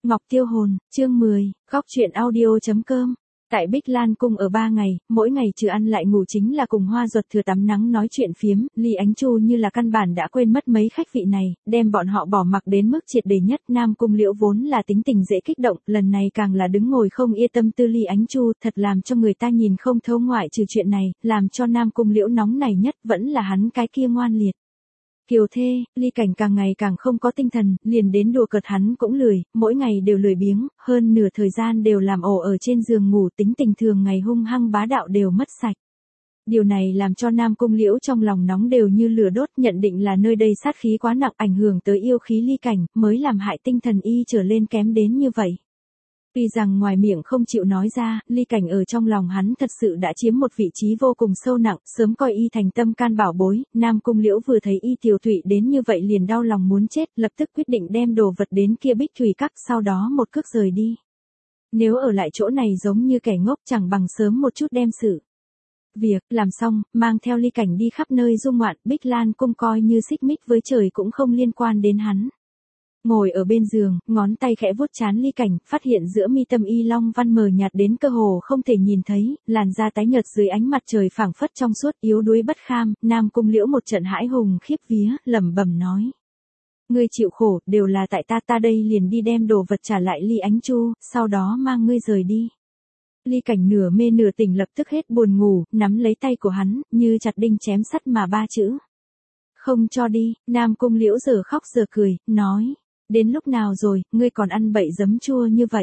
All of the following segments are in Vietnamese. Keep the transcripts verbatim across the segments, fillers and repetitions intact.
Ngọc Tiêu Hồn, chương mười, góc truyện audio chấm com. Tại Bích Lan Cung ở ba ngày, mỗi ngày trừ ăn lại ngủ chính là cùng Hoa Duật Thừa tắm nắng nói chuyện phiếm, Ly Ánh Chu như là căn bản đã quên mất mấy khách vị này, đem bọn họ bỏ mặc đến mức triệt để nhất. Nam Cung Liễu vốn là tính tình dễ kích động, lần này càng là đứng ngồi không yên tâm tư Ly Ánh Chu, thật làm cho người ta nhìn không thấu. Ngoại trừ chuyện này, làm cho Nam Cung Liễu nóng này nhất vẫn là hắn cái kia ngoan liệt kiều thê. Ly Cảnh càng ngày càng không có tinh thần, liền đến đùa cợt hắn cũng lười, mỗi ngày đều lười biếng, hơn nửa thời gian đều làm ổ ở trên giường ngủ, tính tình thường ngày hung hăng bá đạo đều mất sạch. Điều này làm cho Nam Cung Liễu trong lòng nóng đều như lửa đốt, nhận định là nơi đây sát khí quá nặng ảnh hưởng tới yêu khí Ly Cảnh, mới làm hại tinh thần y trở lên kém đến như vậy. Tuy rằng ngoài miệng không chịu nói ra, Ly Cảnh ở trong lòng hắn thật sự đã chiếm một vị trí vô cùng sâu nặng, sớm coi y thành tâm can bảo bối. Nam Cung Liễu vừa thấy y tiểu thụy đến như vậy liền đau lòng muốn chết, lập tức quyết định đem đồ vật đến kia Bích Thủy Các, sau đó một cước rời đi. Nếu ở lại chỗ này giống như kẻ ngốc, chẳng bằng sớm một chút đem sự việc làm xong, mang theo Ly Cảnh đi khắp nơi du ngoạn. Bích Lan Cung coi như xích mích với trời cũng không liên quan đến hắn. Ngồi ở bên giường, ngón tay khẽ vuốt trán Ly Cảnh, phát hiện giữa mi tâm y long văn mờ nhạt đến cơ hồ không thể nhìn thấy, làn da tái nhợt dưới ánh mặt trời phảng phất trong suốt, yếu đuối bất kham. Nam Cung Liễu một trận hãi hùng khiếp vía, lẩm bẩm nói: ngươi chịu khổ, đều là tại ta, ta đây liền đi đem đồ vật trả lại Ly Ánh Chu, sau đó mang ngươi rời đi. Ly Cảnh nửa mê nửa tỉnh lập tức hết buồn ngủ, nắm lấy tay của hắn, như chặt đinh chém sắt mà ba chữ: không cho đi. Nam Cung Liễu giờ khóc giờ cười, nói: đến lúc nào rồi, ngươi còn ăn bậy giấm chua như vậy?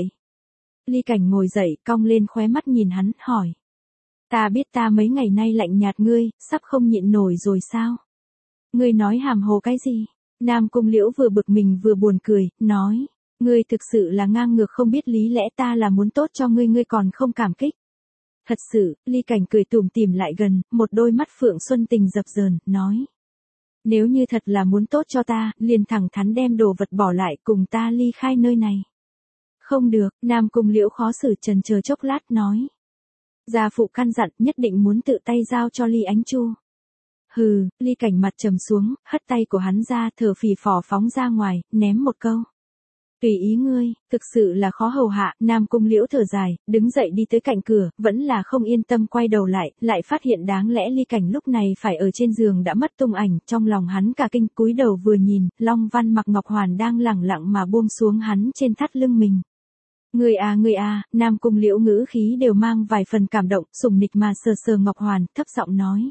Ly Cảnh ngồi dậy, cong lên khóe mắt nhìn hắn, hỏi: ta biết ta mấy ngày nay lạnh nhạt ngươi, sắp không nhịn nổi rồi sao? Ngươi nói hàm hồ cái gì? Nam Cung Liễu vừa bực mình vừa buồn cười, nói: ngươi thực sự là ngang ngược không biết lý lẽ, ta là muốn tốt cho ngươi, ngươi còn không cảm kích. Thật sự. Ly Cảnh cười tủm tỉm lại gần, một đôi mắt phượng xuân tình dập dờn, nói: nếu như thật là muốn tốt cho ta, liền thẳng thắn đem đồ vật bỏ lại, cùng ta ly khai nơi này. Không được. Nam Cung Liễu khó xử chần chờ chốc lát, nói: gia phụ căn dặn, nhất định muốn tự tay giao cho Ly Ánh Chu. Hừ. Ly Cảnh mặt trầm xuống, hất tay của hắn ra, thở phì phò phóng ra ngoài, ném một câu: tùy ý ngươi. Thực sự là khó hầu hạ. Nam Cung Liễu thở dài, đứng dậy đi tới cạnh cửa, vẫn là không yên tâm quay đầu lại, lại phát hiện đáng lẽ Ly Cảnh lúc này phải ở trên giường đã mất tung ảnh, trong lòng hắn cả kinh, cúi đầu vừa nhìn, long văn mặc ngọc hoàn đang lẳng lặng mà buông xuống hắn trên thắt lưng mình. Ngươi à ngươi à. Nam Cung Liễu ngữ khí đều mang vài phần cảm động, sủng nịch mà sờ sờ ngọc hoàn, thấp giọng nói: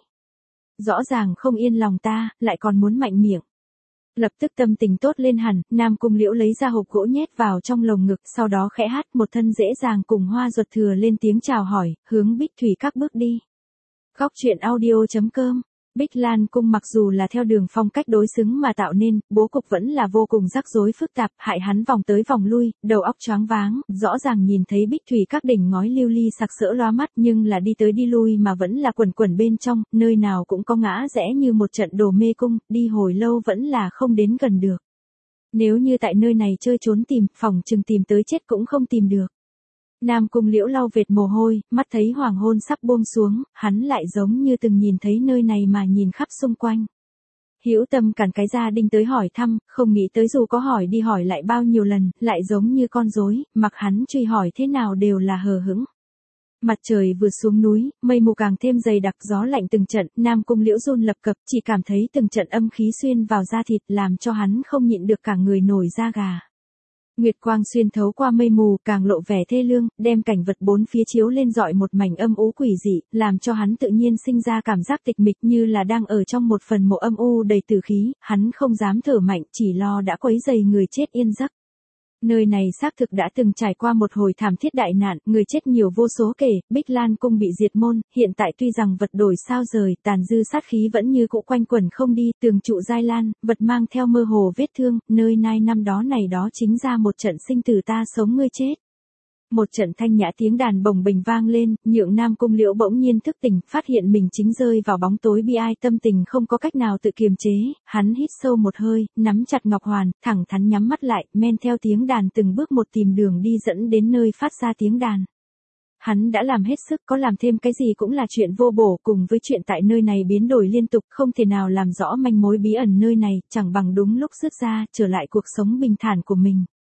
rõ ràng không yên lòng ta, lại còn muốn mạnh miệng. Lập tức tâm tình tốt lên hẳn, Nam Cung Liễu lấy ra hộp gỗ nhét vào trong lồng ngực, sau đó khẽ hát một thân dễ dàng cùng Hoa Duật Thừa lên tiếng chào hỏi, hướng Bích Thủy Các bước đi. Góc truyện audio chấm com. Bích Lan Cung mặc dù là theo đường phong cách đối xứng mà tạo nên, bố cục vẫn là vô cùng rắc rối phức tạp, hại hắn vòng tới vòng lui, đầu óc choáng váng. Rõ ràng nhìn thấy Bích Thủy Các đỉnh ngói lưu ly sặc sỡ loa mắt, nhưng là đi tới đi lui mà vẫn là quẩn quẩn bên trong, nơi nào cũng có ngã rẽ như một trận đồ mê cung, đi hồi lâu vẫn là không đến gần được. Nếu như tại nơi này chơi trốn tìm, phòng chừng tìm tới chết cũng không tìm được. Nam Cung Liễu lau vệt mồ hôi, mắt thấy hoàng hôn sắp buông xuống, hắn lại giống như từng nhìn thấy nơi này mà nhìn khắp xung quanh. Hữu tâm cản cái gia đình tới hỏi thăm, không nghĩ tới dù có hỏi đi hỏi lại bao nhiêu lần, lại giống như con rối, mặc hắn truy hỏi thế nào đều là hờ hững. Mặt trời vừa xuống núi, mây mù càng thêm dày đặc, gió lạnh từng trận, Nam Cung Liễu run lập cập, chỉ cảm thấy từng trận âm khí xuyên vào da thịt, làm cho hắn không nhịn được cả người nổi da gà. Nguyệt quang xuyên thấu qua mây mù, càng lộ vẻ thê lương, đem cảnh vật bốn phía chiếu lên rọi một mảnh âm u quỷ dị, làm cho hắn tự nhiên sinh ra cảm giác tịch mịch, như là đang ở trong một phần mộ âm u đầy tử khí. Hắn không dám thở mạnh, chỉ lo đã quấy rầy người chết yên giấc. Nơi này xác thực đã từng trải qua một hồi thảm thiết đại nạn, người chết nhiều vô số kể, Bích Lan Cung bị diệt môn, hiện tại tuy rằng vật đổi sao rời, tàn dư sát khí vẫn như cũ quanh quẩn không đi, tường trụ dai lan, vật mang theo mơ hồ vết thương, nơi nai năm đó này đó chính ra một trận sinh tử ta sống ngươi chết. Một trận thanh nhã tiếng đàn bồng bềnh vang lên, nhượng Nam Cung Liễu bỗng nhiên thức tỉnh, phát hiện mình chính rơi vào bóng tối bi ai, tâm tình không có cách nào tự kiềm chế, hắn hít sâu một hơi, nắm chặt ngọc hoàn, thẳng thắn nhắm mắt lại, men theo tiếng đàn từng bước một tìm đường đi dẫn đến nơi phát ra tiếng đàn. Hắn đã làm hết sức, có làm thêm cái gì cũng là chuyện vô bổ, cùng với chuyện tại nơi này biến đổi liên tục, không thể nào làm rõ manh mối bí ẩn nơi này, chẳng bằng đúng lúc rút ra, trở lại cuộc sống bình thản của mình.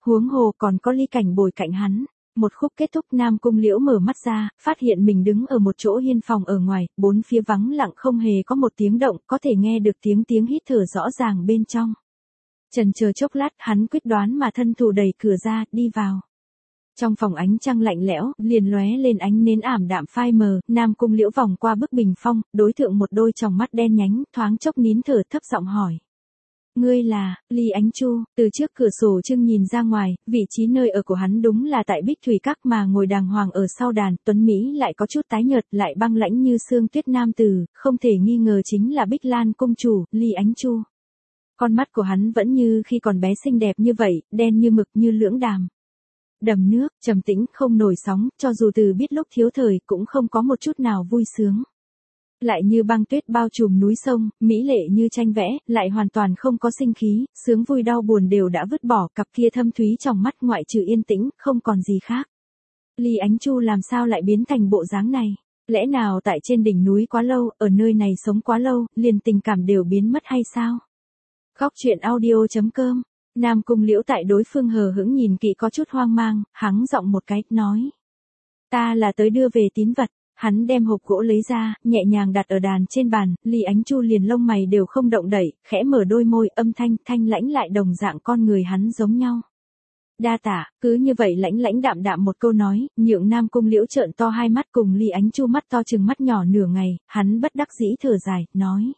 huống hồ còn có Ly Cảnh bồi cạnh hắn. Một khúc kết thúc Nam Cung Liễu mở mắt ra, phát hiện mình đứng ở một chỗ hiên phòng ở ngoài, bốn phía vắng lặng không hề có một tiếng động, có thể nghe được tiếng tiếng hít thở rõ ràng bên trong. Chần chờ chốc lát, hắn quyết đoán mà thân thủ đẩy cửa ra, đi vào. Trong phòng ánh trăng lạnh lẽo, liền lóe lên ánh nến ảm đạm phai mờ, Nam Cung Liễu vòng qua bức bình phong, đối thượng một đôi tròng mắt đen nhánh, thoáng chốc nín thở thấp giọng hỏi. Ngươi là, Ly Ánh Chu, từ trước cửa sổ trưng nhìn ra ngoài, vị trí nơi ở của hắn đúng là tại Bích Thủy Các mà ngồi đàng hoàng ở sau đàn, tuấn Mỹ lại có chút tái nhợt, lại băng lãnh như xương tuyết nam tử, không thể nghi ngờ chính là Bích Lan Cung chủ, Ly Ánh Chu. Con mắt của hắn vẫn như khi còn bé xinh đẹp như vậy, đen như mực như lưỡng đàm. Đầm nước, trầm tĩnh, không nổi sóng, cho dù từ biết lúc thiếu thời cũng không có một chút nào vui sướng. Lại như băng tuyết bao trùm núi sông, mỹ lệ như tranh vẽ, lại hoàn toàn không có sinh khí, sướng vui đau buồn đều đã vứt bỏ, cặp kia thâm thúy trong mắt ngoại trừ yên tĩnh, không còn gì khác. Ly Ánh Chu làm sao lại biến thành bộ dáng này? Lẽ nào tại trên đỉnh núi quá lâu, ở nơi này sống quá lâu, liền tình cảm đều biến mất hay sao? Góc truyện audio chấm com. Nam Cung Liễu tại đối phương hờ hững nhìn kỹ có chút hoang mang, hắng giọng một cái, nói. Ta là tới đưa về tín vật. Hắn đem hộp gỗ lấy ra, nhẹ nhàng đặt ở đàn trên bàn, Ly Ánh Chu liền lông mày đều không động đậy, khẽ mở đôi môi, âm thanh, thanh lãnh lại đồng dạng con người hắn giống nhau. Đa tạ, cứ như vậy lãnh lãnh đạm đạm một câu nói, nhượng Nam Cung Liễu trợn to hai mắt cùng Ly Ánh Chu mắt to chừng mắt nhỏ nửa ngày, hắn bất đắc dĩ thở dài, nói.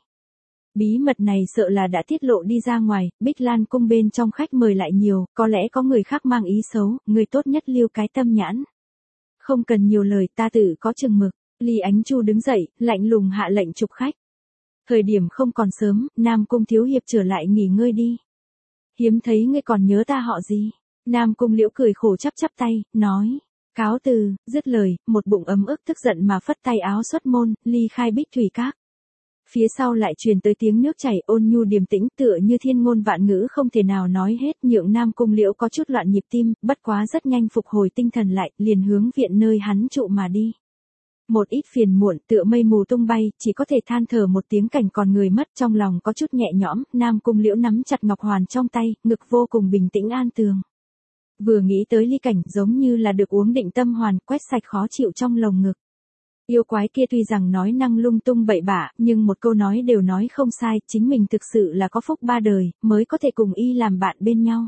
Bí mật này sợ là đã tiết lộ đi ra ngoài, Bích Lan Cung bên trong khách mời lại nhiều, có lẽ có người khác mang ý xấu, người tốt nhất lưu cái tâm nhãn. Không cần nhiều lời, ta tự có chừng mực. Ly Ánh Chu đứng dậy, lạnh lùng hạ lệnh chụp khách. Thời điểm không còn sớm, Nam Cung thiếu hiệp trở lại nghỉ ngơi đi. Hiếm thấy ngươi còn nhớ ta họ gì? Nam Cung Liễu cười khổ chắp chắp tay, nói. Cáo từ, dứt lời, một bụng ấm ức tức giận mà phất tay áo xuất môn, ly khai Bích Thủy Các. Phía sau lại truyền tới tiếng nước chảy ôn nhu điềm tĩnh tựa như thiên ngôn vạn ngữ không thể nào nói hết, nhượng Nam Cung Liễu có chút loạn nhịp tim, bất quá rất nhanh phục hồi tinh thần lại, liền hướng viện nơi hắn trụ mà đi. Một ít phiền muộn tựa mây mù tung bay, chỉ có thể than thở một tiếng cảnh còn người mất, trong lòng có chút nhẹ nhõm, Nam Cung Liễu nắm chặt ngọc hoàn trong tay, ngực vô cùng bình tĩnh an tường. Vừa nghĩ tới Ly Cảnh giống như là được uống định tâm hoàn, quét sạch khó chịu trong lồng ngực. Yêu quái kia tuy rằng nói năng lung tung bậy bạ, nhưng một câu nói đều nói không sai, chính mình thực sự là có phúc ba đời, mới có thể cùng y làm bạn bên nhau.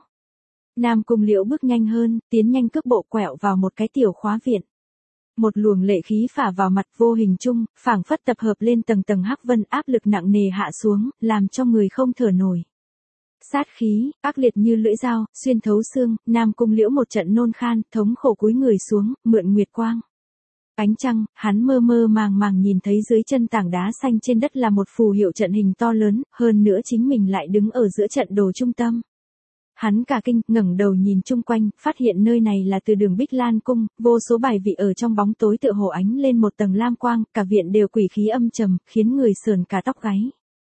Nam Cung Liễu bước nhanh hơn, tiến nhanh cước bộ quẹo vào một cái tiểu khóa viện. Một luồng lệ khí phả vào mặt vô hình chung, phảng phất tập hợp lên tầng tầng hắc vân, áp lực nặng nề hạ xuống, làm cho người không thở nổi. Sát khí, ác liệt như lưỡi dao, xuyên thấu xương, Nam Cung Liễu một trận nôn khan, thống khổ cúi người xuống, mượn nguyệt quang. Ánh trăng, hắn mơ mơ màng màng nhìn thấy dưới chân tảng đá xanh trên đất là một phù hiệu trận hình to lớn, hơn nữa chính mình lại đứng ở giữa trận đồ trung tâm. Hắn cả kinh, ngẩng đầu nhìn chung quanh, phát hiện nơi này là từ đường Bích Lan Cung, vô số bài vị ở trong bóng tối tựa hồ ánh lên một tầng lam quang, cả viện đều quỷ khí âm trầm, khiến người sờn cả tóc gáy.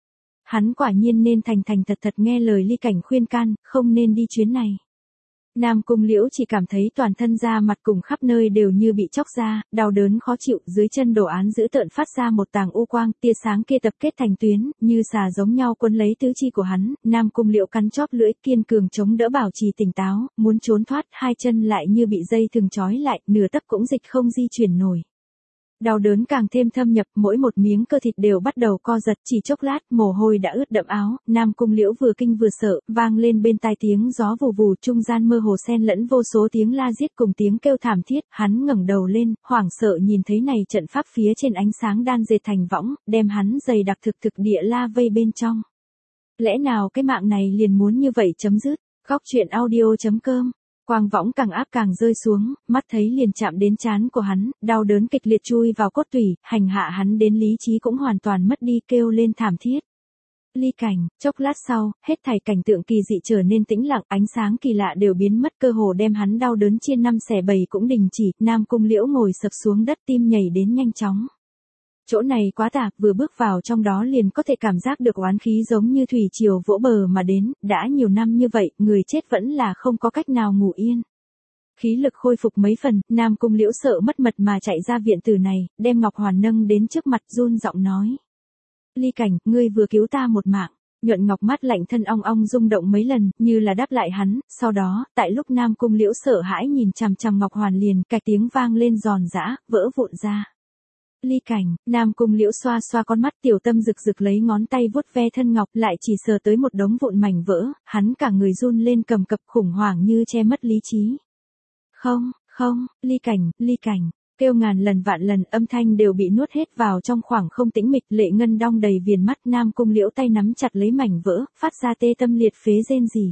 Hắn quả nhiên nên thành thành thật thật nghe lời Ly Cảnh khuyên can, không nên đi chuyến này. Nam Cung Liễu chỉ cảm thấy toàn thân da mặt cùng khắp nơi đều như bị chóc ra, đau đớn khó chịu, dưới chân đồ án dữ tợn phát ra một tàng u quang, tia sáng kia tập kết thành tuyến, như xà giống nhau quấn lấy tứ chi của hắn, Nam Cung Liễu cắn chóp lưỡi, kiên cường chống đỡ bảo trì tỉnh táo, muốn trốn thoát, hai chân lại như bị dây thừng trói lại, nửa tấc cũng dịch không di chuyển nổi. Đau đớn càng thêm thâm nhập, mỗi một miếng cơ thịt đều bắt đầu co giật, chỉ chốc lát, mồ hôi đã ướt đẫm áo, Nam Cung Liễu vừa kinh vừa sợ, vang lên bên tai tiếng gió vù vù, trung gian mơ hồ xen lẫn vô số tiếng la giết cùng tiếng kêu thảm thiết, hắn ngẩng đầu lên, hoảng sợ nhìn thấy này trận pháp phía trên ánh sáng đan dệt thành võng, đem hắn dày đặc thực thực địa la vây bên trong. Lẽ nào cái mạng này liền muốn như vậy chấm dứt? Góc truyện audio chấm com. Quang võng càng áp càng rơi xuống, mắt thấy liền chạm đến trán của hắn, đau đớn kịch liệt chui vào cốt tủy, hành hạ hắn đến lý trí cũng hoàn toàn mất đi, kêu lên thảm thiết. Ly Cảnh, chốc lát sau, hết thảy cảnh tượng kỳ dị trở nên tĩnh lặng, ánh sáng kỳ lạ đều biến mất, cơ hồ đem hắn đau đớn chia năm xẻ bảy cũng đình chỉ, Nam Cung Liễu ngồi sập xuống đất, tim nhảy đến nhanh chóng. Chỗ này quá tạp, vừa bước vào trong đó liền có thể cảm giác được oán khí giống như thủy triều vỗ bờ mà đến, đã nhiều năm như vậy, người chết vẫn là không có cách nào ngủ yên. Khí lực khôi phục mấy phần, Nam Cung Liễu sợ mất mật mà chạy ra viện tử này, đem Ngọc Hoàn nâng đến trước mặt run giọng nói. Ly Cảnh, ngươi vừa cứu ta một mạng, nhuận ngọc mắt lạnh thân ong ong rung động mấy lần, như là đáp lại hắn, sau đó, tại lúc Nam Cung Liễu sợ hãi nhìn chằm chằm Ngọc Hoàn liền, cạch tiếng vang lên giòn giã, vỡ vụn ra. Ly Cảnh, Nam Cung Liễu xoa xoa con mắt tiểu tâm rực rực lấy ngón tay vuốt ve thân ngọc lại chỉ sờ tới một đống vụn mảnh vỡ, hắn cả người run lên cầm cập khủng hoảng như che mất lý trí. Không, không, Ly Cảnh, Ly Cảnh. Kêu ngàn lần vạn lần âm thanh đều bị nuốt hết vào trong khoảng không tĩnh mịch lệ ngân đong đầy viền mắt Nam Cung Liễu tay nắm chặt lấy mảnh vỡ, phát ra tê tâm liệt phế rên rỉ.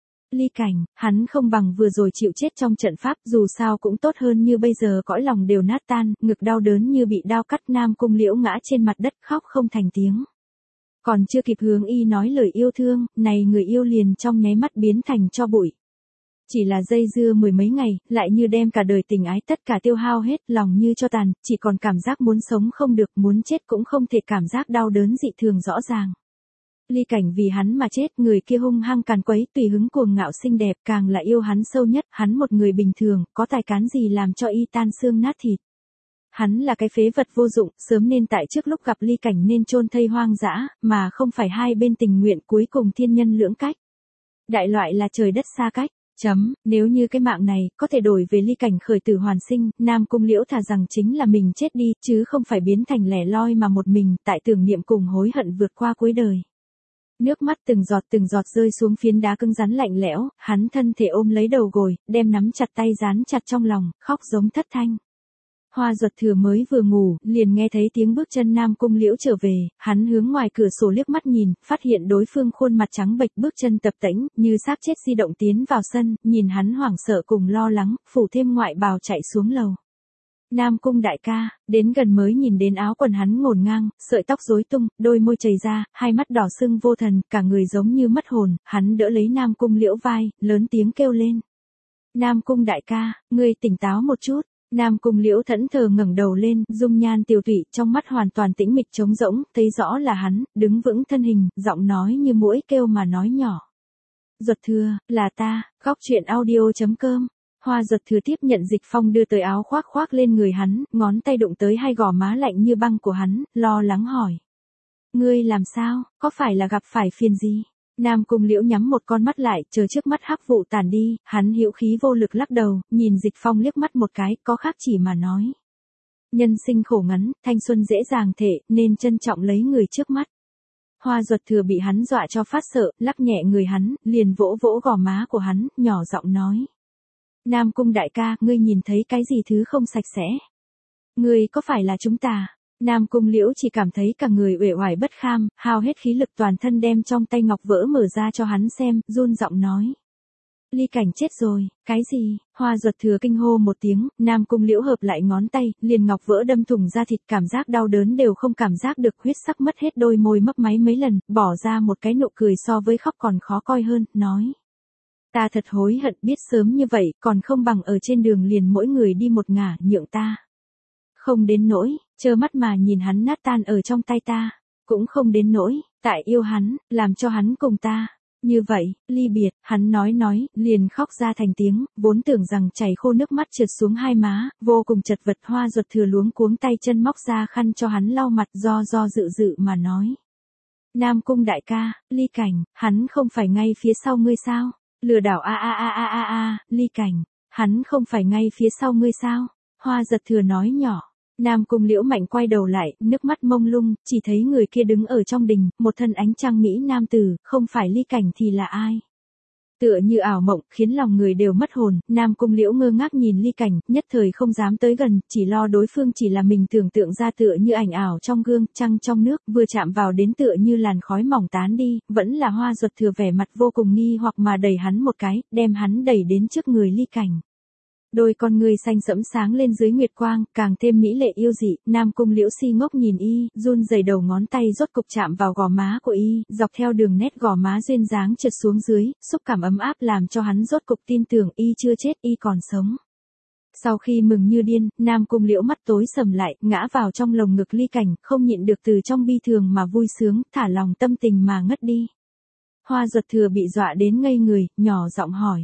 Ly Cảnh, hắn không bằng vừa rồi chịu chết trong trận pháp dù sao cũng tốt hơn như bây giờ cõi lòng đều nát tan, ngực đau đớn như bị đao cắt Nam Cung Liễu ngã trên mặt đất khóc không thành tiếng. Còn chưa kịp hướng y nói lời yêu thương, này người yêu liền trong nháy mắt biến thành tro bụi. Chỉ là dây dưa mười mấy ngày, lại như đem cả đời tình ái tất cả tiêu hao hết, lòng như cho tàn, chỉ còn cảm giác muốn sống không được, muốn chết cũng không thể cảm giác đau đớn dị thường rõ ràng. Ly Cảnh vì hắn mà chết, người kia hung hăng càn quấy, tùy hứng cuồng ngạo xinh đẹp, càng là yêu hắn sâu nhất, hắn một người bình thường, có tài cán gì làm cho y tan xương nát thịt. Hắn là cái phế vật vô dụng, sớm nên tại trước lúc gặp Ly Cảnh nên chôn thây hoang dã, mà không phải hai bên tình nguyện cuối cùng thiên nhân lưỡng cách. Đại loại là trời đất xa cách. Chấm, nếu như cái mạng này, có thể đổi về Ly Cảnh khởi tử hoàn sinh, Nam Cung Liễu thà rằng chính là mình chết đi, chứ không phải biến thành lẻ loi mà một mình, tại tưởng niệm cùng hối hận vượt qua cuối đời. Nước mắt từng giọt từng giọt rơi xuống phiến đá cứng rắn lạnh lẽo, hắn thân thể ôm lấy đầu gối, đem nắm chặt tay dán chặt trong lòng, khóc giống thất thanh. Hoa Duật Thừa mới vừa ngủ, liền nghe thấy tiếng bước chân Nam Cung Liễu trở về, hắn hướng ngoài cửa sổ liếc mắt nhìn, phát hiện đối phương khuôn mặt trắng bệch bước chân tập tễnh, như xác chết di động tiến vào sân, nhìn hắn hoảng sợ cùng lo lắng, phủ thêm ngoại bào chạy xuống lầu. Nam Cung đại ca, đến gần mới nhìn đến áo quần hắn ngổn ngang, sợi tóc rối tung, đôi môi chảy ra, hai mắt đỏ sưng vô thần, cả người giống như mất hồn, hắn đỡ lấy Nam Cung Liễu vai, lớn tiếng kêu lên. Nam Cung đại ca, ngươi tỉnh táo một chút. Nam Cung Liễu thẫn thờ ngẩng đầu lên, dung nhan tiều tụy, trong mắt hoàn toàn tĩnh mịch trống rỗng, thấy rõ là hắn, đứng vững thân hình, giọng nói như muỗi kêu mà nói nhỏ. Duật Thừa, là ta, góc truyện audio chấm com. Hoa Duật Thừa tiếp nhận Dịch Phong đưa tới áo khoác khoác lên người hắn, ngón tay đụng tới hai gò má lạnh như băng của hắn, lo lắng hỏi. Ngươi làm sao, có phải là gặp phải phiền gì? Nam Cung Liễu nhắm một con mắt lại, chờ trước mắt hắc vụ tàn đi, hắn hữu khí vô lực lắc đầu, nhìn Dịch Phong liếc mắt một cái, có khác chỉ mà nói. Nhân sinh khổ ngắn, thanh xuân dễ dàng thể, nên trân trọng lấy người trước mắt. Hoa Duật Thừa bị hắn dọa cho phát sợ, lắc nhẹ người hắn, liền vỗ vỗ gò má của hắn, nhỏ giọng nói. Nam Cung đại ca, ngươi nhìn thấy cái gì thứ không sạch sẽ? Ngươi có phải là chúng ta? Nam Cung Liễu chỉ cảm thấy cả người uể oải bất kham, hao hết khí lực toàn thân đem trong tay ngọc vỡ mở ra cho hắn xem, run giọng nói. Ly Cảnh chết rồi, cái gì? Hoa Duật Thừa kinh hô một tiếng, Nam Cung Liễu hợp lại ngón tay, liền ngọc vỡ đâm thủng ra thịt, cảm giác đau đớn đều không cảm giác được, huyết sắc mất hết, đôi môi mấp máy mấy lần, bỏ ra một cái nụ cười so với khóc còn khó coi hơn, nói. Ta thật hối hận, biết sớm như vậy, còn không bằng ở trên đường liền mỗi người đi một ngả, nhượng ta. Không đến nỗi, trơ mắt mà nhìn hắn nát tan ở trong tay ta, cũng không đến nỗi, tại yêu hắn, làm cho hắn cùng ta. Như vậy, ly biệt, hắn nói nói, liền khóc ra thành tiếng, vốn tưởng rằng chảy khô nước mắt trượt xuống hai má, vô cùng chật vật. Hoa Duật Thừa luống cuống tay chân móc ra khăn cho hắn lau mặt, do do dự dự mà nói. Nam Cung đại ca, Ly Cảnh, hắn không phải ngay phía sau ngươi sao? Lừa đảo a a a a a a, Ly Cảnh, hắn không phải ngay phía sau ngươi sao? Hoa Duật Thừa nói nhỏ. Nam Cung Liễu mạnh quay đầu lại, nước mắt mông lung, chỉ thấy người kia đứng ở trong đình, một thân ánh trăng mỹ nam tử, không phải Ly Cảnh thì là ai? Tựa như ảo mộng, khiến lòng người đều mất hồn, Nam Cung Liễu ngơ ngác nhìn Ly Cảnh, nhất thời không dám tới gần, chỉ lo đối phương chỉ là mình tưởng tượng ra tựa như ảnh ảo trong gương, trăng trong nước, vừa chạm vào đến tựa như làn khói mỏng tán đi, vẫn là Hoa Duật Thừa vẻ mặt vô cùng nghi hoặc mà đẩy hắn một cái, đem hắn đẩy đến trước người Ly Cảnh. Đôi con người xanh sẫm sáng lên dưới nguyệt quang, càng thêm mỹ lệ yêu dị, Nam Cung Liễu si ngốc nhìn y, run rẩy đầu ngón tay rốt cục chạm vào gò má của y, dọc theo đường nét gò má duyên dáng trượt xuống dưới, xúc cảm ấm áp làm cho hắn rốt cục tin tưởng y chưa chết, y còn sống. Sau khi mừng như điên, Nam Cung Liễu mắt tối sầm lại, ngã vào trong lồng ngực Ly Cảnh, không nhịn được từ trong bi thường mà vui sướng, thả lòng tâm tình mà ngất đi. Hoa Duật Thừa bị dọa đến ngây người, nhỏ giọng hỏi.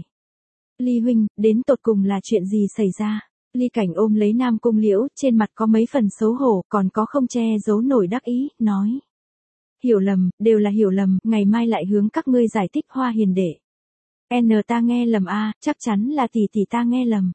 Ly huynh, đến tột cùng là chuyện gì xảy ra? Ly Cảnh ôm lấy Nam Cung Liễu, trên mặt có mấy phần xấu hổ, còn có không che giấu nổi đắc ý, nói. Hiểu lầm, đều là hiểu lầm, ngày mai lại hướng các ngươi giải thích Hoa hiền đệ. N ta nghe lầm a, chắc chắn là tỷ tỷ ta nghe lầm.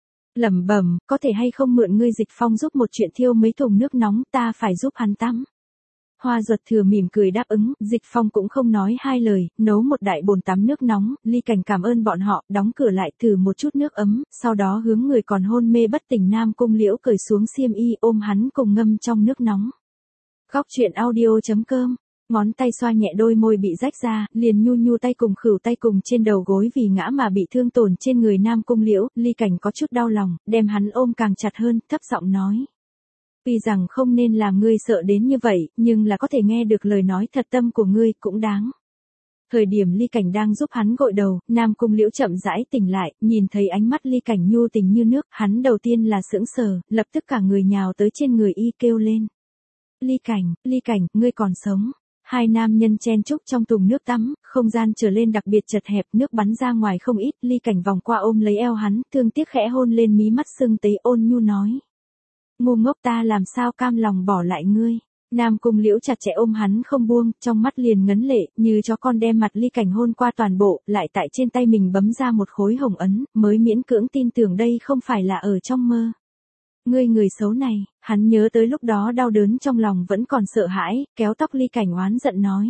Lẩm bẩm, có thể hay không mượn ngươi Dịch Phong giúp một chuyện thiêu mấy thùng nước nóng, ta phải giúp hắn tắm. Hoa Duật Thừa mỉm cười đáp ứng, Dịch Phong cũng không nói hai lời, nấu một đại bồn tắm nước nóng, Ly Cảnh cảm ơn bọn họ, đóng cửa lại thử một chút nước ấm, sau đó hướng người còn hôn mê bất tỉnh Nam Cung Liễu cởi xuống xiêm y ôm hắn cùng ngâm trong nước nóng. Góc truyện audio.com. Ngón tay xoa nhẹ đôi môi bị rách ra, liền nhu nhu tay cùng khửu tay cùng trên đầu gối vì ngã mà bị thương tổn trên người Nam Cung Liễu, Ly Cảnh có chút đau lòng, đem hắn ôm càng chặt hơn, thấp giọng nói. Tuy rằng không nên làm ngươi sợ đến như vậy, nhưng là có thể nghe được lời nói thật tâm của ngươi cũng đáng. Thời điểm Ly Cảnh đang giúp hắn gội đầu, Nam Cung Liễu chậm rãi tỉnh lại, nhìn thấy ánh mắt Ly Cảnh nhu tình như nước, hắn đầu tiên là sững sờ, lập tức cả người nhào tới trên người y kêu lên. Ly Cảnh, Ly Cảnh, ngươi còn sống. Hai nam nhân chen chúc trong thùng nước tắm, không gian trở lên đặc biệt chật hẹp, nước bắn ra ngoài không ít, Ly Cảnh vòng qua ôm lấy eo hắn, thương tiếc khẽ hôn lên mí mắt sưng tấy ôn nhu nói. Ngu ngốc ta làm sao cam lòng bỏ lại ngươi. Nam Cung Liễu chặt chẽ ôm hắn không buông, trong mắt liền ngấn lệ, như chó con đem mặt Ly Cảnh hôn qua toàn bộ, lại tại trên tay mình bấm ra một khối hồng ấn, mới miễn cưỡng tin tưởng đây không phải là ở trong mơ. Ngươi người xấu này, hắn nhớ tới lúc đó đau đớn trong lòng vẫn còn sợ hãi, kéo tóc Ly Cảnh oán giận nói.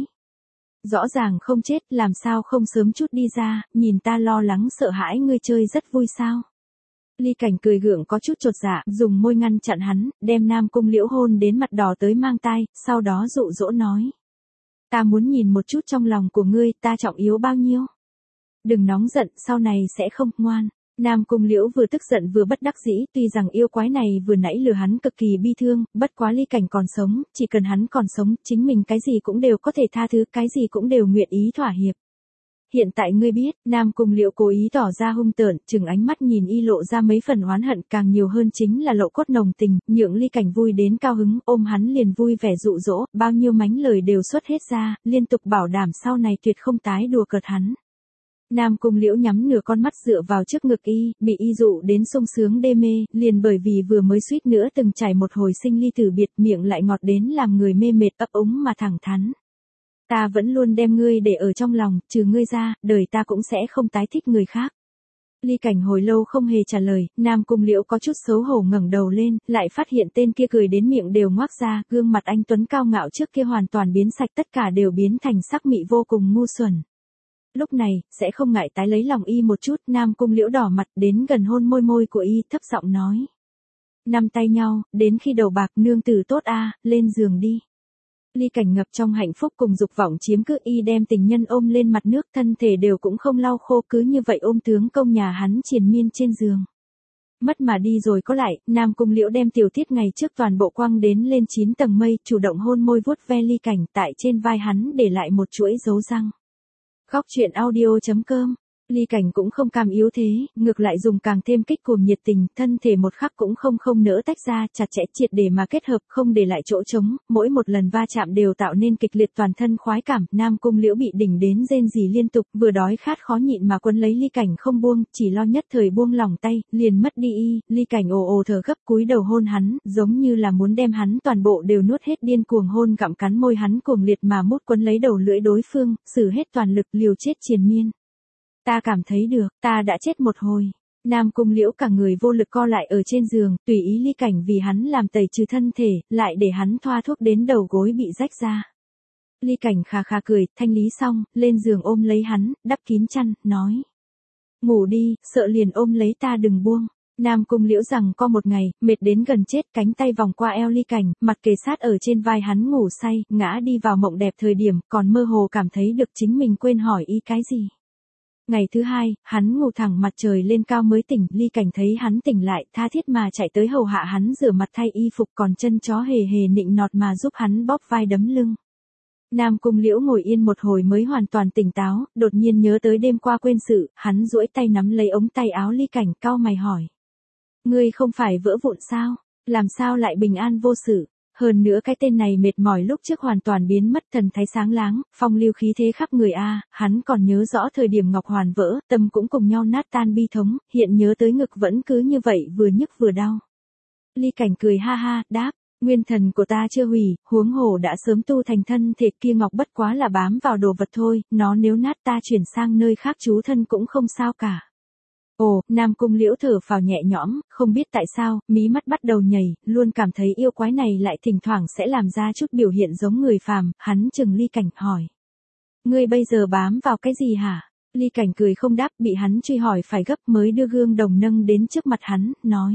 Rõ ràng không chết, làm sao không sớm chút đi ra, nhìn ta lo lắng sợ hãi ngươi chơi rất vui sao. Ly Cảnh cười gượng có chút chột dạ, dùng môi ngăn chặn hắn, đem Nam Cung Liễu hôn đến mặt đỏ tới mang tai, sau đó dụ dỗ nói. Ta muốn nhìn một chút trong lòng của ngươi, ta trọng yếu bao nhiêu. Đừng nóng giận, sau này sẽ không, ngoan. Nam Cung Liễu vừa tức giận vừa bất đắc dĩ, tuy rằng yêu quái này vừa nãy lừa hắn cực kỳ bi thương, bất quá Ly Cảnh còn sống, chỉ cần hắn còn sống, chính mình cái gì cũng đều có thể tha thứ, cái gì cũng đều nguyện ý thỏa hiệp. Hiện tại ngươi biết, Nam Cung Liễu cố ý tỏ ra hung tợn, chừng ánh mắt nhìn y lộ ra mấy phần oán hận, càng nhiều hơn chính là lộ cốt nồng tình, nhượng Ly Cảnh vui đến cao hứng, ôm hắn liền vui vẻ dụ dỗ, bao nhiêu mánh lời đều xuất hết ra, liên tục bảo đảm sau này tuyệt không tái đùa cợt hắn. Nam Cung Liễu nhắm nửa con mắt dựa vào trước ngực y, bị y dụ đến sung sướng đê mê, liền bởi vì vừa mới suýt nữa từng trải một hồi sinh ly tử biệt, miệng lại ngọt đến làm người mê mệt ấp úng mà thẳng thắn. Ta vẫn luôn đem ngươi để ở trong lòng, trừ ngươi ra, đời ta cũng sẽ không tái thích người khác. Ly Cảnh hồi lâu không hề trả lời, Nam Cung Liễu có chút xấu hổ ngẩng đầu lên, lại phát hiện tên kia cười đến miệng đều ngoác ra, gương mặt anh tuấn cao ngạo trước kia hoàn toàn biến sạch, tất cả đều biến thành sắc mị vô cùng ngu xuẩn. Lúc này, sẽ không ngại tái lấy lòng y một chút, Nam Cung Liễu đỏ mặt đến gần hôn môi môi của y, thấp giọng nói. Nắm tay nhau, đến khi đầu bạc nương tử tốt a, lên giường đi. Ly Cảnh ngập trong hạnh phúc cùng dục vọng chiếm cứ y đem tình nhân ôm lên mặt nước, thân thể đều cũng không lau khô, cứ như vậy ôm tướng công nhà hắn triền miên trên giường. Mất mà đi rồi có lại, Nam Cung Liễu đem tiểu tiết ngày trước toàn bộ quăng đến lên chín tầng mây, chủ động hôn môi vuốt ve Ly Cảnh, tại trên vai hắn để lại một chuỗi dấu răng. Góc truyện audio.com. Ly Cảnh cũng không cam yếu thế, ngược lại dùng càng thêm kích cuồng nhiệt tình, thân thể một khắc cũng không không nỡ tách ra, chặt chẽ triệt để mà kết hợp, không để lại chỗ trống, mỗi một lần va chạm đều tạo nên kịch liệt toàn thân khoái cảm, Nam Cung Liễu bị đỉnh đến rên rỉ liên tục, vừa đói khát khó nhịn mà quấn lấy Ly Cảnh không buông, chỉ lo nhất thời buông lỏng tay, liền mất đi y, Ly Cảnh ồ ồ thở gấp cúi đầu hôn hắn, giống như là muốn đem hắn toàn bộ đều nuốt hết, điên cuồng hôn gặm cắn môi hắn cuồng liệt mà mút quấn lấy đầu lưỡi đối phương, sử hết toàn lực liều chết triền miên. Ta cảm thấy được, ta đã chết một hồi. Nam Cung Liễu cả người vô lực co lại ở trên giường, tùy ý Ly Cảnh vì hắn làm tẩy trừ thân thể, lại để hắn thoa thuốc đến đầu gối bị rách ra. Ly Cảnh khà khà cười, thanh lý xong, lên giường ôm lấy hắn, đắp kín chăn, nói. Ngủ đi, sợ liền ôm lấy ta đừng buông. Nam Cung Liễu rằng co một ngày, mệt đến gần chết, cánh tay vòng qua eo Ly Cảnh, mặt kề sát ở trên vai hắn ngủ say, ngã đi vào mộng đẹp thời điểm, còn mơ hồ cảm thấy được chính mình quên hỏi y cái gì. Ngày thứ hai, hắn ngủ thẳng mặt trời lên cao mới tỉnh, Ly Cảnh thấy hắn tỉnh lại, tha thiết mà chạy tới hầu hạ hắn rửa mặt thay y phục, còn chân chó hề hề nịnh nọt mà giúp hắn bóp vai đấm lưng. Nam Cung Liễu ngồi yên một hồi mới hoàn toàn tỉnh táo, đột nhiên nhớ tới đêm qua quên sự, hắn duỗi tay nắm lấy ống tay áo Ly Cảnh, cau mày hỏi. Ngươi không phải vỡ vụn sao? Làm sao lại bình an vô sự? Hơn nữa cái tên này mệt mỏi lúc trước hoàn toàn biến mất, thần thái sáng láng, phong lưu khí thế khắp người a, hắn còn nhớ rõ thời điểm Ngọc Hoàn vỡ, tâm cũng cùng nhau nát tan bi thống, hiện nhớ tới ngực vẫn cứ như vậy vừa nhức vừa đau. Ly Cảnh cười ha ha, đáp, Nguyên thần của ta chưa hủy, huống hồ đã sớm tu thành thân thể, kia ngọc bất quá là bám vào đồ vật thôi, nó nếu nát ta chuyển sang nơi khác trú thân cũng không sao cả. Ồ, Nam Cung Liễu thở phào nhẹ nhõm, không biết tại sao, mí mắt bắt đầu nhảy, luôn cảm thấy yêu quái này lại thỉnh thoảng sẽ làm ra chút biểu hiện giống người phàm, hắn chừng Ly Cảnh hỏi. Ngươi bây giờ bám vào cái gì hả? Ly Cảnh cười không đáp, bị hắn truy hỏi phải gấp mới đưa gương đồng nâng đến trước mặt hắn, nói.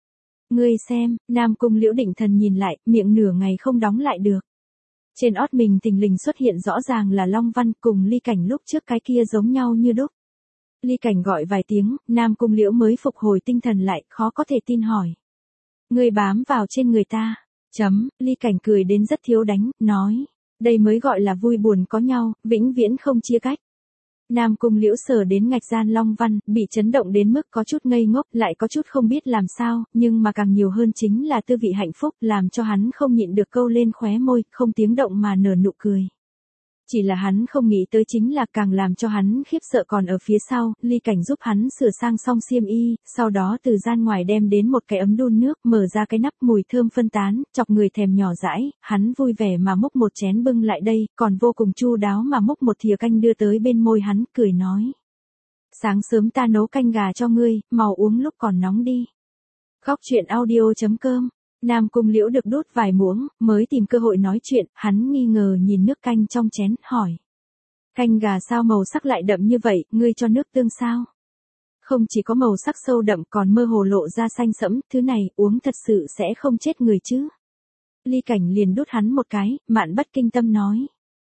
Ngươi xem, Nam Cung Liễu định thần nhìn lại, miệng nửa ngày không đóng lại được. Trên ót mình thình lình xuất hiện rõ ràng là Long Văn, cùng Ly Cảnh lúc trước cái kia giống nhau như đúc. Ly Cảnh gọi vài tiếng, Nam Cung Liễu mới phục hồi tinh thần lại, khó có thể tin hỏi. Ngươi bám vào trên người ta. Chấm, Ly Cảnh cười đến rất thiếu đánh, nói. Đây mới gọi là vui buồn có nhau, vĩnh viễn không chia cách. Nam Cung Liễu sờ đến ngạch gian Long Văn, bị chấn động đến mức có chút ngây ngốc, lại có chút không biết làm sao, nhưng mà càng nhiều hơn chính là tư vị hạnh phúc, làm cho hắn không nhịn được câu lên khóe môi, không tiếng động mà nở nụ cười. Chỉ là hắn không nghĩ tới chính là càng làm cho hắn khiếp sợ còn ở phía sau, Ly Cảnh giúp hắn sửa sang xong xiêm y, sau đó từ gian ngoài đem đến một cái ấm đun nước, mở ra cái nắp mùi thơm phân tán, chọc người thèm nhỏ dãi, hắn vui vẻ mà múc một chén bưng lại đây, còn vô cùng chu đáo mà múc một thìa canh đưa tới bên môi hắn, cười nói. Sáng sớm ta nấu canh gà cho ngươi, mau uống lúc còn nóng đi. Góc truyện audio chấm com. Nam Cung Liễu được đút vài muỗng, mới tìm cơ hội nói chuyện, hắn nghi ngờ nhìn nước canh trong chén, hỏi. Canh gà sao màu sắc lại đậm như vậy, ngươi cho nước tương sao? Không chỉ có màu sắc sâu đậm còn mơ hồ lộ ra xanh sẫm, thứ này uống thật sự sẽ không chết người chứ. Ly Cảnh liền đút hắn một cái, Mạn Bất Kinh Tâm nói.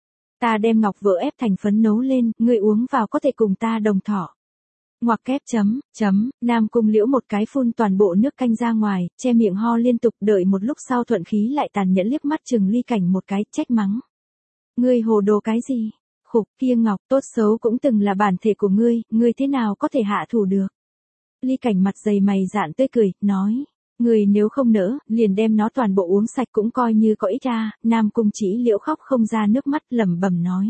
Ta đem ngọc vỡ ép thành phấn nấu lên, ngươi uống vào có thể cùng ta đồng thọ. Ngoặc kép chấm, chấm, Nam Cung Liễu một cái phun toàn bộ nước canh ra ngoài, che miệng ho liên tục, đợi một lúc sau thuận khí lại tàn nhẫn liếc mắt chừng Ly Cảnh một cái, trách mắng. Ngươi hồ đồ cái gì? Khục, kia ngọc tốt xấu cũng từng là bản thể của ngươi, ngươi thế nào có thể hạ thủ được? Ly Cảnh mặt dày mày dạn tươi cười, nói. Ngươi nếu không nỡ, liền đem nó toàn bộ uống sạch cũng coi như có ích ra, Nam Cung Chỉ Liễu khóc không ra nước mắt, lẩm bẩm nói.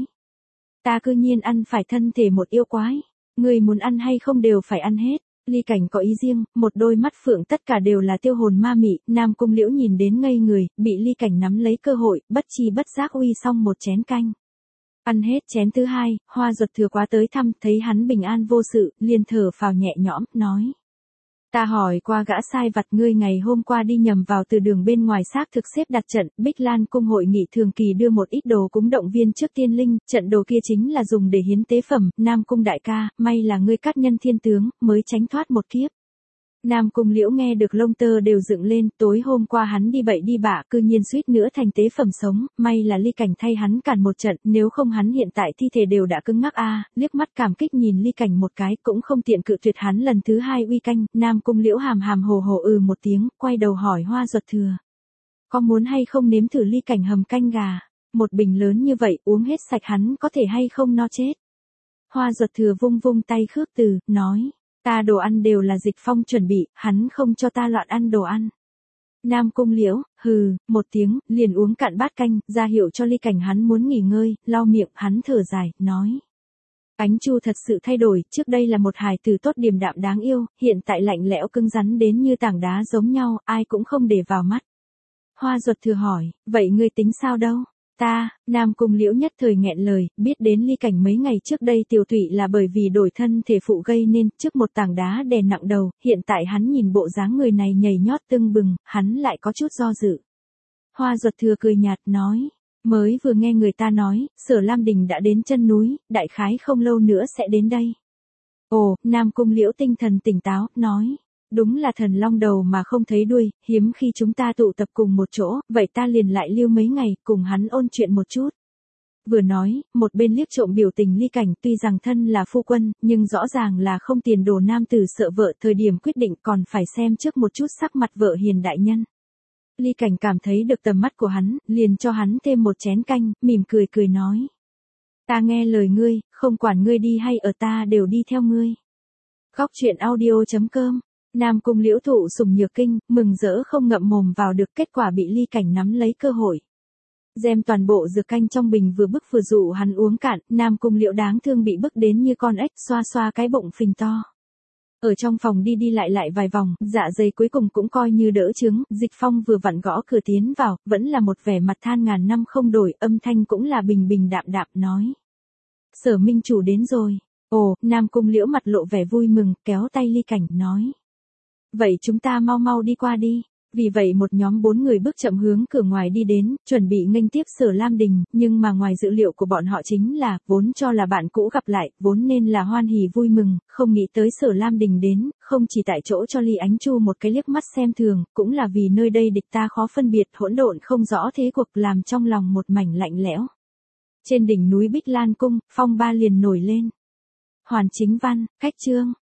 Ta cư nhiên ăn phải thân thể một yêu quái. Người muốn ăn hay không đều phải ăn hết. Ly Cảnh có ý riêng, một đôi mắt phượng tất cả đều là tiêu hồn ma mị, Nam Cung Liễu nhìn đến ngây người, bị Ly Cảnh nắm lấy cơ hội, bất chi bất giác uy xong một chén canh. Ăn hết chén thứ hai, Hoa Duật Thừa quá tới thăm, thấy hắn bình an vô sự, liền thở phào nhẹ nhõm, nói. Ta hỏi qua gã sai vặt ngươi ngày hôm qua đi nhầm vào từ đường bên ngoài xác thực xếp đặt trận, Bích Lan cung hội nghị thường kỳ đưa một ít đồ cúng động viên trước tiên linh, trận đồ kia chính là dùng để hiến tế phẩm, Nam Cung đại ca, may là ngươi cát nhân thiên tướng, mới tránh thoát một kiếp. Nam Cung Liễu nghe được lông tơ đều dựng lên, tối hôm qua hắn đi bậy đi bạ, cư nhiên suýt nữa thành tế phẩm sống, may là Ly Cảnh thay hắn cản một trận, nếu không hắn hiện tại thi thể đều đã cứng ngắc a. À, liếc mắt cảm kích nhìn Ly Cảnh một cái, cũng không tiện cự tuyệt hắn lần thứ hai uy canh, Nam Cung Liễu hàm hàm hồ hồ ừ một tiếng, quay đầu hỏi Hoa Duật Thừa. Có muốn hay không nếm thử Ly Cảnh hầm canh gà, một bình lớn như vậy uống hết sạch hắn có thể hay không no chết. Hoa Duật Thừa vung vung tay khước từ, nói. Ta đồ ăn đều là Dịch Phong chuẩn bị, hắn không cho ta loạn ăn đồ ăn. Nam Cung Liễu, hừ, một tiếng, liền uống cạn bát canh, ra hiệu cho Ly Cảnh hắn muốn nghỉ ngơi, lau miệng, hắn thở dài, nói. Ánh Chu thật sự thay đổi, trước đây là một hài tử tốt điềm đạm đáng yêu, hiện tại lạnh lẽo cứng rắn đến như tảng đá giống nhau, ai cũng không để vào mắt. Hoa Duật Thừa hỏi, vậy ngươi tính sao đâu? Ta, Nam Cung Liễu nhất thời nghẹn lời, biết đến Ly Cảnh mấy ngày trước đây tiểu tụy là bởi vì đổi thân thể phụ gây nên, trước một tảng đá đè nặng đầu, hiện tại hắn nhìn bộ dáng người này nhảy nhót tưng bừng, hắn lại có chút do dự. Hoa Duật Thừa cười nhạt nói, mới vừa nghe người ta nói, Sở Lam Đình đã đến chân núi, đại khái không lâu nữa sẽ đến đây. Ồ, Nam Cung Liễu tinh thần tỉnh táo, nói. Đúng là thần long đầu mà không thấy đuôi, hiếm khi chúng ta tụ tập cùng một chỗ, vậy ta liền lại lưu mấy ngày, cùng hắn ôn chuyện một chút. Vừa nói, một bên liếc trộm biểu tình Ly Cảnh, tuy rằng thân là phu quân, nhưng rõ ràng là không tiền đồ nam tử sợ vợ, thời điểm quyết định còn phải xem trước một chút sắc mặt vợ hiền đại nhân. Ly Cảnh cảm thấy được tầm mắt của hắn, liền cho hắn thêm một chén canh, mỉm cười cười nói. Ta nghe lời ngươi, không quản ngươi đi hay ở ta đều đi theo ngươi. Góc truyện audio chấm com. Nam Cung Liễu thụ sủng nhược kinh, mừng rỡ không ngậm mồm vào được, kết quả bị Ly Cảnh nắm lấy cơ hội. Đem toàn bộ dược canh trong bình vừa bức vừa dụ hắn uống cạn, Nam Cung Liễu đáng thương bị bức đến như con ếch, xoa xoa cái bụng phình to. Ở trong phòng đi đi lại lại vài vòng, dạ dày cuối cùng cũng coi như đỡ chứng, Dịch Phong vừa vặn gõ cửa tiến vào, vẫn là một vẻ mặt than ngàn năm không đổi, âm thanh cũng là bình bình đạm đạm nói. Sở minh chủ đến rồi. Ồ, Nam Cung Liễu mặt lộ vẻ vui mừng, kéo tay Ly Cảnh nói. Vậy chúng ta mau mau đi qua đi. Vì vậy một nhóm bốn người bước chậm hướng cửa ngoài đi đến, chuẩn bị nghênh tiếp Sở Lam Đình, nhưng mà ngoài dự liệu của bọn họ chính là, vốn cho là bạn cũ gặp lại, vốn nên là hoan hỉ vui mừng, không nghĩ tới Sở Lam Đình đến, không chỉ tại chỗ cho Ly Ánh Chu một cái liếc mắt xem thường, cũng là vì nơi đây địch ta khó phân biệt, hỗn độn không rõ thế cuộc làm trong lòng một mảnh lạnh lẽo. Trên đỉnh núi Bích Lan Cung, phong ba liền nổi lên. Hoàn Chính Văn, cách chương.